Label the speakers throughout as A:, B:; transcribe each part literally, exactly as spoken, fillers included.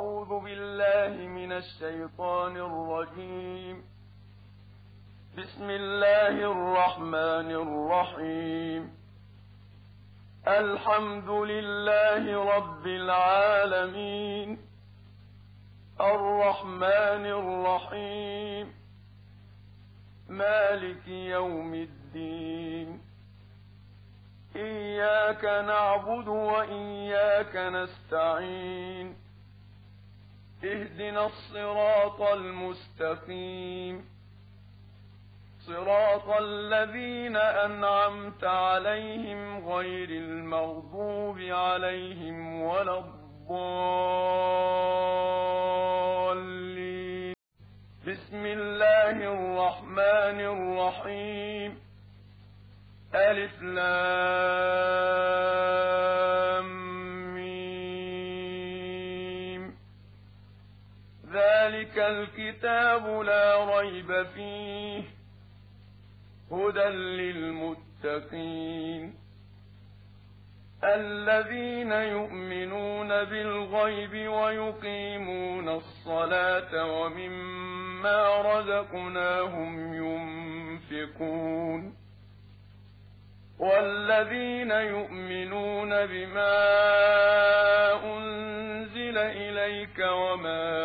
A: أعوذ بالله من الشيطان الرجيم. بسم الله الرحمن الرحيم. الحمد لله رب العالمين الرحمن الرحيم مالك يوم الدين. إياك نعبد وإياك نستعين. اهدنا الصراط المستقيم صراط الذين أنعمت عليهم غير المغضوب عليهم ولا الضالين. بسم الله الرحمن الرحيم. ألف لام ميم. ذلك الكتاب لا ريب فيه هدى للمتقين الذين يؤمنون بالغيب ويقيمون الصلاة ومما رزقناهم ينفقون والذين يؤمنون بما أنزل إليك وما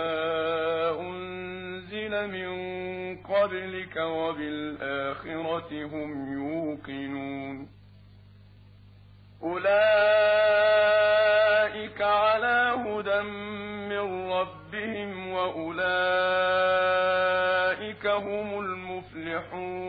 A: أنزل من قبلك وبالآخرة هم يوقنون أولئك على هدى من ربهم وأولئك هم المفلحون.